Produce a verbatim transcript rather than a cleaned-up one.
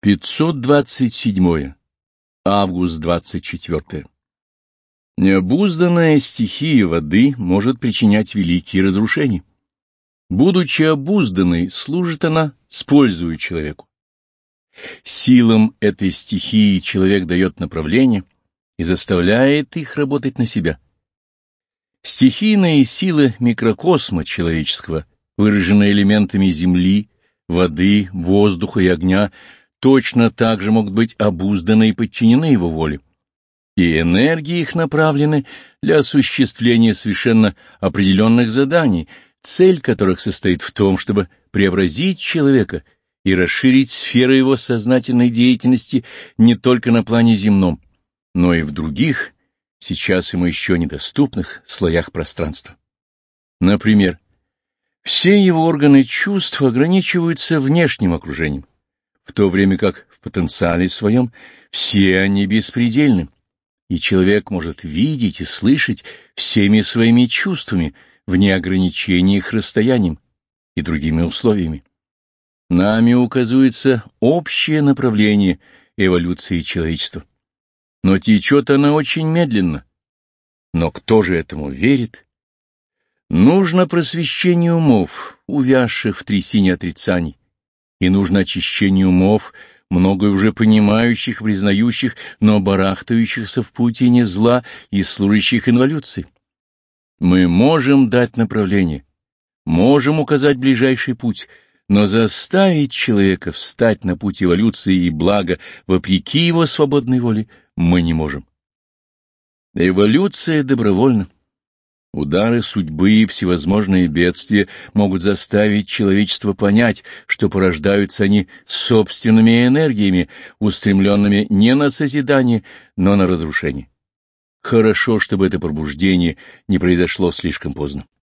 пятьсот двадцать седьмое. Август двадцать четвёртое. Необузданная стихия воды может причинять великие разрушения. Будучи обузданной, служит она с пользою человеку. Силам этой стихии человек дает направление и заставляет их работать на себя. Стихийные силы микрокосма человеческого, выраженные элементами земли, воды, воздуха и огня, точно так же могут быть обузданы и подчинены его воле. И энергии их направлены для осуществления совершенно определенных заданий, цель которых состоит в том, чтобы преобразить человека и расширить сферы его сознательной деятельности не только на плане земном, но и в других, сейчас ему еще недоступных, слоях пространства. Например, все его органы чувств ограничиваются внешним окружением, в то время как в потенциале своем все они беспредельны, и человек может видеть и слышать всеми своими чувствами вне ограничения их расстоянием и другими условиями. Нами указывается общее направление эволюции человечества, но течет она очень медленно. Но кто же этому верит? Нужно просвещение умов, увязших в трясине отрицаний, и нужно очищение умов, многое уже понимающих, признающих, но барахтающихся в паутине зла и служащих инволюции. Мы можем дать направление, можем указать ближайший путь, но заставить человека встать на путь эволюции и блага вопреки его свободной воле мы не можем. Эволюция добровольна. Удары судьбы и всевозможные бедствия могут заставить человечество понять, что порождаются они собственными энергиями, устремленными не на созидание, но на разрушение. Хорошо, чтобы это пробуждение не произошло слишком поздно.